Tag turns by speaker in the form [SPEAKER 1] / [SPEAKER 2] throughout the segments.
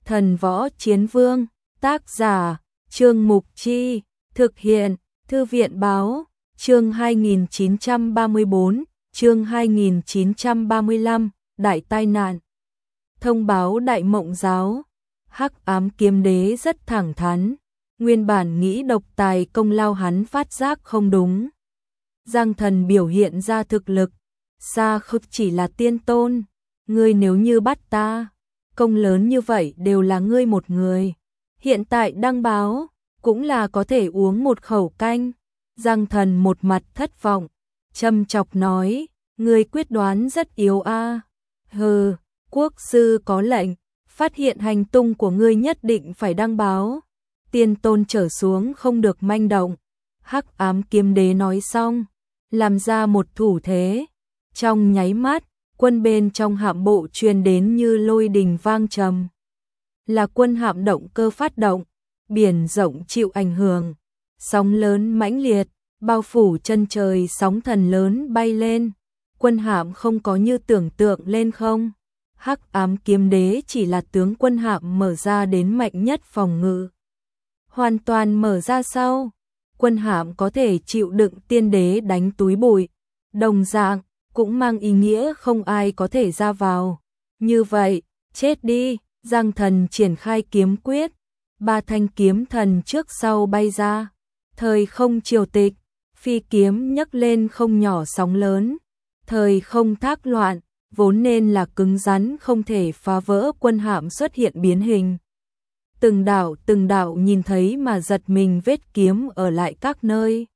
[SPEAKER 1] Thần võ chiến vương, tác giả, Trương Mục Chi, thực hiện, Thư viện báo, chương 2934, chương 2935, đại tai nạn. Thông báo Đại Mộng Giáo, Hắc Ám Kiếm Đế rất thẳng thắn, nguyên bản nghĩ độc tài công lao hắn phát giác không đúng. Giang Thần biểu hiện ra thực lực, xa không chỉ là tiên tôn, ngươi nếu như bắt ta, công lớn như vậy đều là ngươi một người. Hiện tại đăng báo, cũng là có thể uống một khẩu canh. Giang Thần một mặt thất vọng, châm chọc nói, ngươi quyết đoán rất yếu a. Hừ, quốc sư có lệnh, phát hiện hành tung của ngươi nhất định phải đăng báo. Tiên tôn trở xuống không được manh động. Hắc Ám Kiếm Đế nói xong, làm ra một thủ thế. Trong nháy mắt, quân bên trong hạm bộ truyền đến như lôi đình vang trầm. Là quân hạm động cơ phát động, biển rộng chịu ảnh hưởng, sóng lớn mãnh liệt, bao phủ chân trời, sóng thần lớn bay lên. Quân hạm không có như tưởng tượng lên không. Hắc Ám Kiếm Đế chỉ là tướng quân hạm mở ra đến mạnh nhất phòng ngự. Hoàn toàn mở ra sau, quân hạm có thể chịu đựng tiên đế đánh túi bụi. Đồng dạng, cũng mang ý nghĩa không ai có thể ra vào. Như vậy, chết đi. Giang Thần triển khai kiếm quyết, ba thanh kiếm thần trước sau bay ra. Thời không triều tịch, phi kiếm nhấc lên không nhỏ sóng lớn. Thời không thác loạn, vốn nên là cứng rắn không thể phá vỡ quân hạm xuất hiện biến hình. Từng đạo nhìn thấy mà giật mình, vết kiếm ở lại các nơi.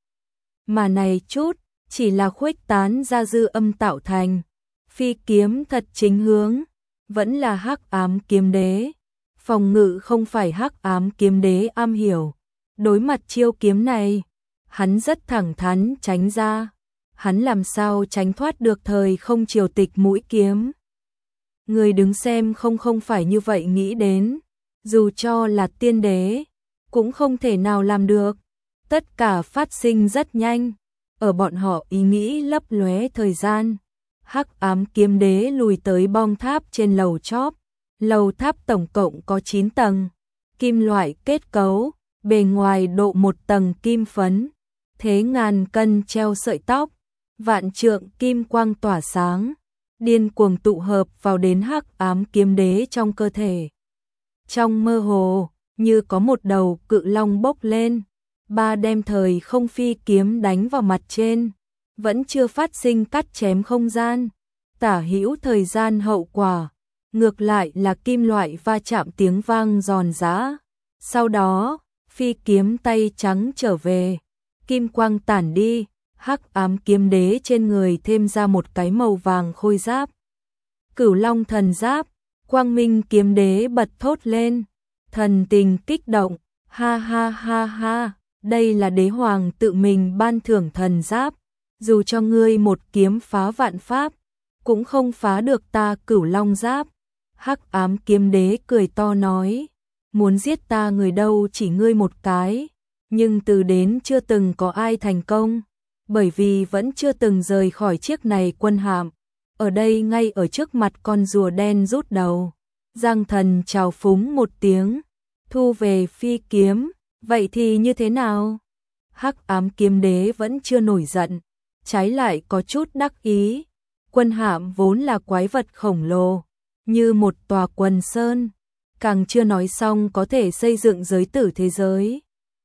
[SPEAKER 1] Mà này chút, chỉ là khuếch tán ra dư âm tạo thành. Phi kiếm thật chính hướng, vẫn là Hắc Ám Kiếm Đế. Phòng ngự không phải Hắc Ám Kiếm Đế am hiểu. Đối mặt chiêu kiếm này, hắn rất thẳng thắn tránh ra. Hắn làm sao tránh thoát được thời không triều tịch mũi kiếm. Người đứng xem không phải như vậy nghĩ đến. Dù cho là tiên đế, cũng không thể nào làm được. Tất cả phát sinh rất nhanh. Ở bọn họ ý nghĩ lấp lóe thời gian. Hắc Ám Kiếm Đế lùi tới bong tháp trên lầu chóp. Lầu tháp tổng cộng có 9 tầng. Kim loại kết cấu, bề ngoài độ một tầng kim phấn. Thế ngàn cân treo sợi tóc. Vạn trượng kim quang tỏa sáng. Điên cuồng tụ hợp vào đến Hắc Ám Kiếm Đế trong cơ thể. Trong mơ hồ, như có một đầu cự long bốc lên. Ba đem thời không phi kiếm đánh vào mặt trên. Vẫn chưa phát sinh cắt chém không gian. Tả hữu thời gian hậu quả. Ngược lại là kim loại va chạm tiếng vang giòn giã. Sau đó, phi kiếm tay trắng trở về. Kim quang tản đi. Hắc Ám Kiếm Đế trên người thêm ra một cái màu vàng khôi giáp. Cửu Long thần giáp. Quang Minh Kiếm Đế bật thốt lên. Thần tình kích động. Ha ha ha ha. Đây là đế hoàng tự mình ban thưởng thần giáp. Dù cho ngươi một kiếm phá vạn pháp, cũng không phá được ta Cửu Long giáp. Hắc Ám Kiếm Đế cười to nói. Muốn giết ta người đâu chỉ ngươi một cái. Nhưng từ đến chưa từng có ai thành công. Bởi vì vẫn chưa từng rời khỏi chiếc này quân hạm. Ở đây ngay ở trước mặt con rùa đen rút đầu. Giang Thần chào phúng một tiếng. Thu về phi kiếm. Vậy thì như thế nào? Hắc Ám Kiếm Đế vẫn chưa nổi giận. Trái lại có chút đắc ý. Quân hạm vốn là quái vật khổng lồ. Như một tòa quần sơn. Càng chưa nói xong có thể xây dựng giới tử thế giới.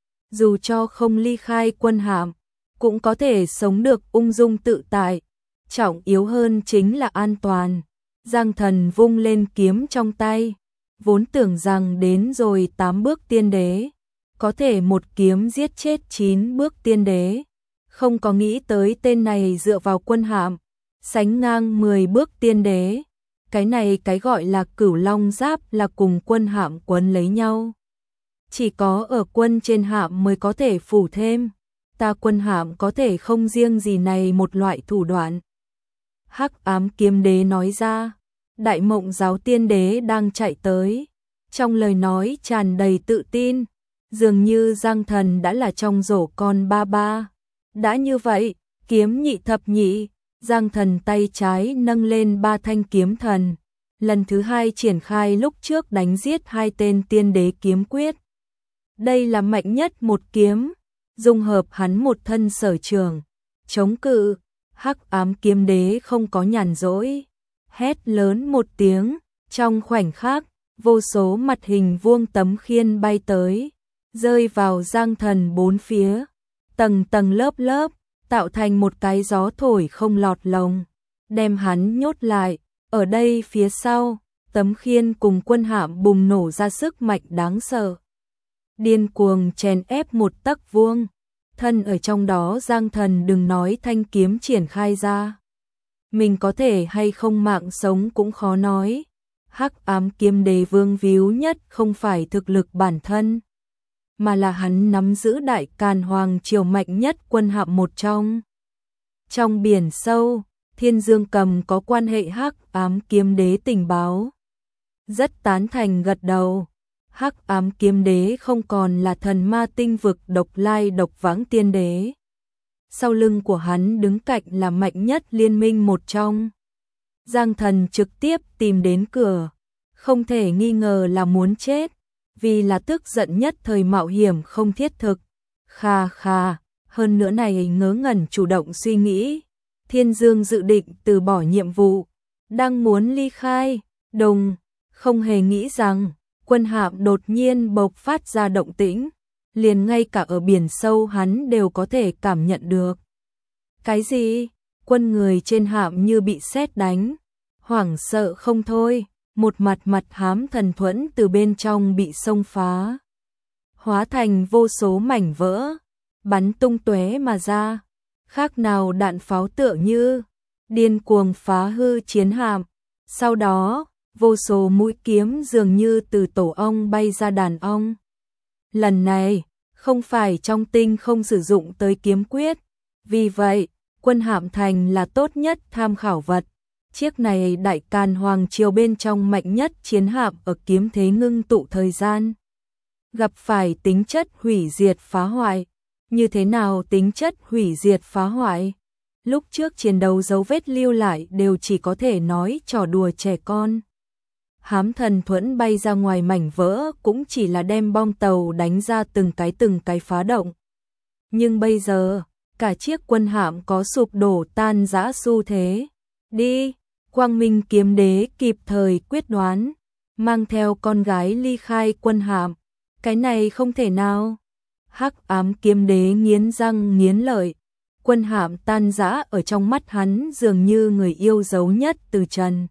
[SPEAKER 1] Dù cho không ly khai quân hạm, cũng có thể sống được ung dung tự tại. Trọng yếu hơn chính là an toàn. Giang Thần vung lên kiếm trong tay. Vốn tưởng rằng đến rồi 8 bước tiên đế. Có thể một kiếm giết chết 9 bước tiên đế. Không có nghĩ tới tên này dựa vào quân hạm. Sánh ngang 10 bước tiên đế. Cái này cái gọi là Cửu Long giáp là cùng quân hạm quấn lấy nhau. Chỉ có ở quân trên hạm mới có thể phủ thêm. Ta quân hạm có thể không riêng gì này một loại thủ đoạn. Hắc Ám Kiếm Đế nói ra. Đại Mộng Giáo tiên đế đang chạy tới. Trong lời nói tràn đầy tự tin. Dường như Giang Thần đã là trong rổ con ba ba. Đã như vậy, kiếm nhị thập nhị. Giang Thần tay trái nâng lên ba thanh kiếm thần. lần thứ hai triển khai lúc trước đánh giết hai tên tiên đế kiếm quyết. Đây là mạnh nhất một kiếm, dung hợp hắn một thân sở trường, chống cự, Hắc Ám Kiếm Đế không có nhàn rỗi, hét lớn một tiếng, trong khoảnh khắc, vô số mặt hình vuông tấm khiên bay tới, rơi vào Giang Thần bốn phía, tầng tầng lớp lớp, tạo thành một cái gió thổi không lọt lồng, đem hắn nhốt lại. Ở đây phía sau, tấm khiên cùng quân hạm bùng nổ ra sức mạnh đáng sợ, điên cuồng chèn ép một tấc vuông. Thân ở trong đó Giang Thần đừng nói thanh kiếm triển khai ra, mình có thể hay không mạng sống cũng khó nói. Hắc Ám Kiếm Đế vương víu nhất không phải thực lực bản thân, mà là hắn nắm giữ Đại Càn Hoàng triều mạnh nhất quân hạm một trong. Trong biển sâu, Thiên Dương Cầm có quan hệ Hắc Ám Kiếm Đế tình báo, rất tán thành gật đầu. Hắc Ám Kiếm Đế không còn là thần ma tinh vực độc lai độc vãng tiên đế. Sau lưng của hắn đứng cạnh là mạnh nhất liên minh một trong. Giang Thần trực tiếp tìm đến cửa, không thể nghi ngờ là muốn chết, vì là tức giận nhất thời mạo hiểm không thiết thực. Kha kha, hơn nữa này ngớ ngẩn chủ động suy nghĩ. Thiên Dương dự định từ bỏ nhiệm vụ, đang muốn ly khai, đồng, không hề nghĩ rằng quân hạm đột nhiên bộc phát ra động tĩnh, liền ngay cả ở biển sâu hắn đều có thể cảm nhận được. Cái gì? Quân người trên hạm như bị sét đánh, hoảng sợ không thôi, một mặt hám thần thuẫn từ bên trong bị xông phá, hóa thành vô số mảnh vỡ, bắn tung tóe mà ra, khác nào đạn pháo tựa như điên cuồng phá hư chiến hạm. Sau đó, vô số mũi kiếm dường như từ tổ ong bay ra đàn ong. Lần này, không phải trong tinh không sử dụng tới kiếm quyết, vì vậy, quân hạm thành là tốt nhất tham khảo vật. Chiếc này Đại Càn Hoàng triều bên trong mạnh nhất chiến hạm ở kiếm thế ngưng tụ thời gian. Gặp phải tính chất hủy diệt phá hoại. Như thế nào tính chất hủy diệt phá hoại? Lúc trước chiến đấu dấu vết lưu lại đều chỉ có thể nói trò đùa trẻ con. Hám thần thuẫn bay ra ngoài mảnh vỡ cũng chỉ là đem bom tàu đánh ra từng cái phá động. Nhưng bây giờ, cả chiếc quân hạm có sụp đổ tan rã xu thế. Đi, Quang Minh Kiếm Đế kịp thời quyết đoán, mang theo con gái ly khai quân hạm. Cái này không thể nào. Hắc Ám Kiếm Đế nghiến răng nghiến lợi, quân hạm tan rã ở trong mắt hắn dường như người yêu dấu nhất từ trần.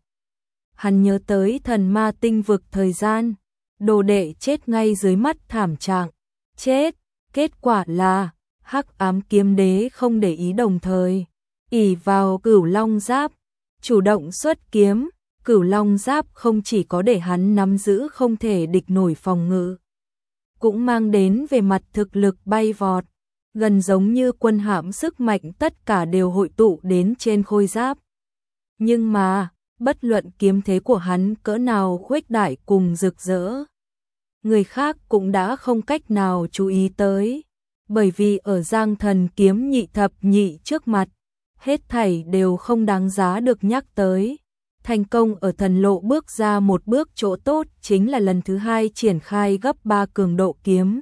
[SPEAKER 1] Hắn nhớ tới thần ma tinh vực thời gian, đồ đệ chết ngay dưới mắt thảm trạng, chết, kết quả là Hắc Ám Kiếm Đế không để ý đồng thời, ỷ vào Cửu Long Giáp, chủ động xuất kiếm. Cửu Long Giáp không chỉ có để hắn nắm giữ không thể địch nổi phòng ngự, cũng mang đến về mặt thực lực bay vọt, gần giống như quân hạm sức mạnh tất cả đều hội tụ đến trên khôi giáp. Nhưng mà, bất luận kiếm thế của hắn cỡ nào khuếch đại cùng rực rỡ, người khác cũng đã không cách nào chú ý tới, bởi vì ở Giang Thần kiếm nhị thập nhị trước mặt, hết thảy đều không đáng giá được nhắc tới. Thành công ở thần lộ bước ra một bước chỗ tốt chính là lần thứ hai triển khai gấp 3 cường độ kiếm.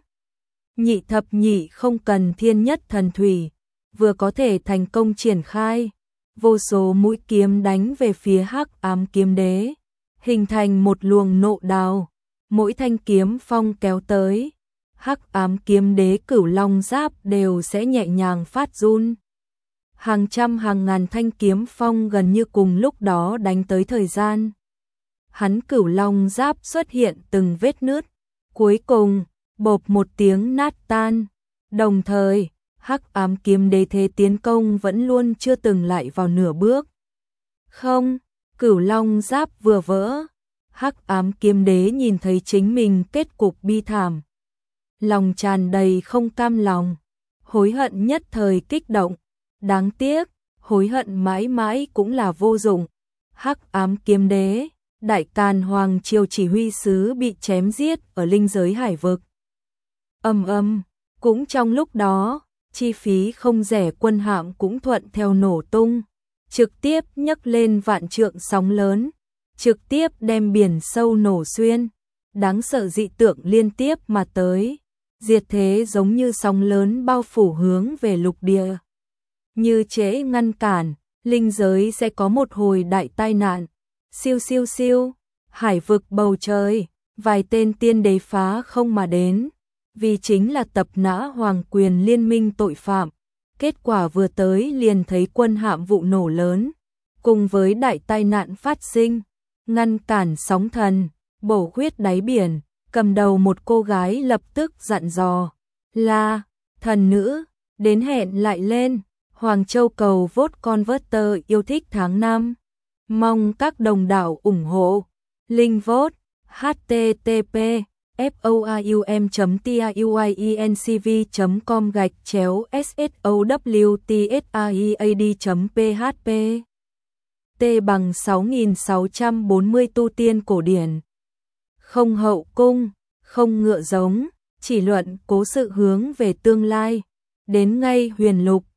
[SPEAKER 1] Nhị thập nhị không cần thiên nhất thần thủy, vừa có thể thành công triển khai. Vô số mũi kiếm đánh về phía Hắc Ám Kiếm Đế, hình thành một luồng nộ đào, mỗi thanh kiếm phong kéo tới, Hắc Ám Kiếm Đế Cửu Long Giáp đều sẽ nhẹ nhàng phát run. Hàng trăm hàng ngàn thanh kiếm phong gần như cùng lúc đó đánh tới thời gian. Hắn Cửu Long Giáp xuất hiện từng vết nứt, cuối cùng, bộp một tiếng nát tan. Đồng thời, Hắc Ám Kiếm Đế thế tiến công vẫn luôn chưa từng lại vào nửa bước. Không, Cửu Long Giáp vừa vỡ, Hắc Ám Kiếm Đế nhìn thấy chính mình kết cục bi thảm. Lòng tràn đầy không cam lòng, hối hận nhất thời kích động. Đáng tiếc, hối hận mãi mãi cũng là vô dụng. Hắc Ám Kiếm Đế, Đại Càn Hoàng triều chỉ huy sứ bị chém giết ở linh giới hải vực. Cũng trong lúc đó, chi phí không rẻ quân hạm cũng thuận theo nổ tung, trực tiếp nhấc lên vạn trượng sóng lớn. trực tiếp đem biển sâu nổ xuyên. Đáng sợ dị tượng liên tiếp mà tới, diệt thế giống như sóng lớn bao phủ hướng về lục địa. Như trễ ngăn cản, linh giới sẽ có một hồi đại tai nạn. Siêu siêu siêu, hải vực bầu trời, vài tên tiên đế phá không mà đến, vì chính là tập nã hoàng quyền liên minh tội phạm. Kết quả vừa tới liền thấy quân hạm vụ nổ lớn, cùng với đại tai nạn phát sinh, ngăn cản sóng thần, bổ khuyết đáy biển, cầm đầu một cô gái lập tức dặn dò, là, thần nữ, đến hẹn lại lên, Hoàng Châu cầu vote converter yêu thích tháng 5. Mong các đồng đảo ủng hộ, link vote, http forum.tiuy.cv.com/sowtsaid.php T bằng 6640 tu tiên cổ điển. Không hậu cung, không ngựa giống, chỉ luận cố sự hướng về tương lai. Đến ngay huyền lục,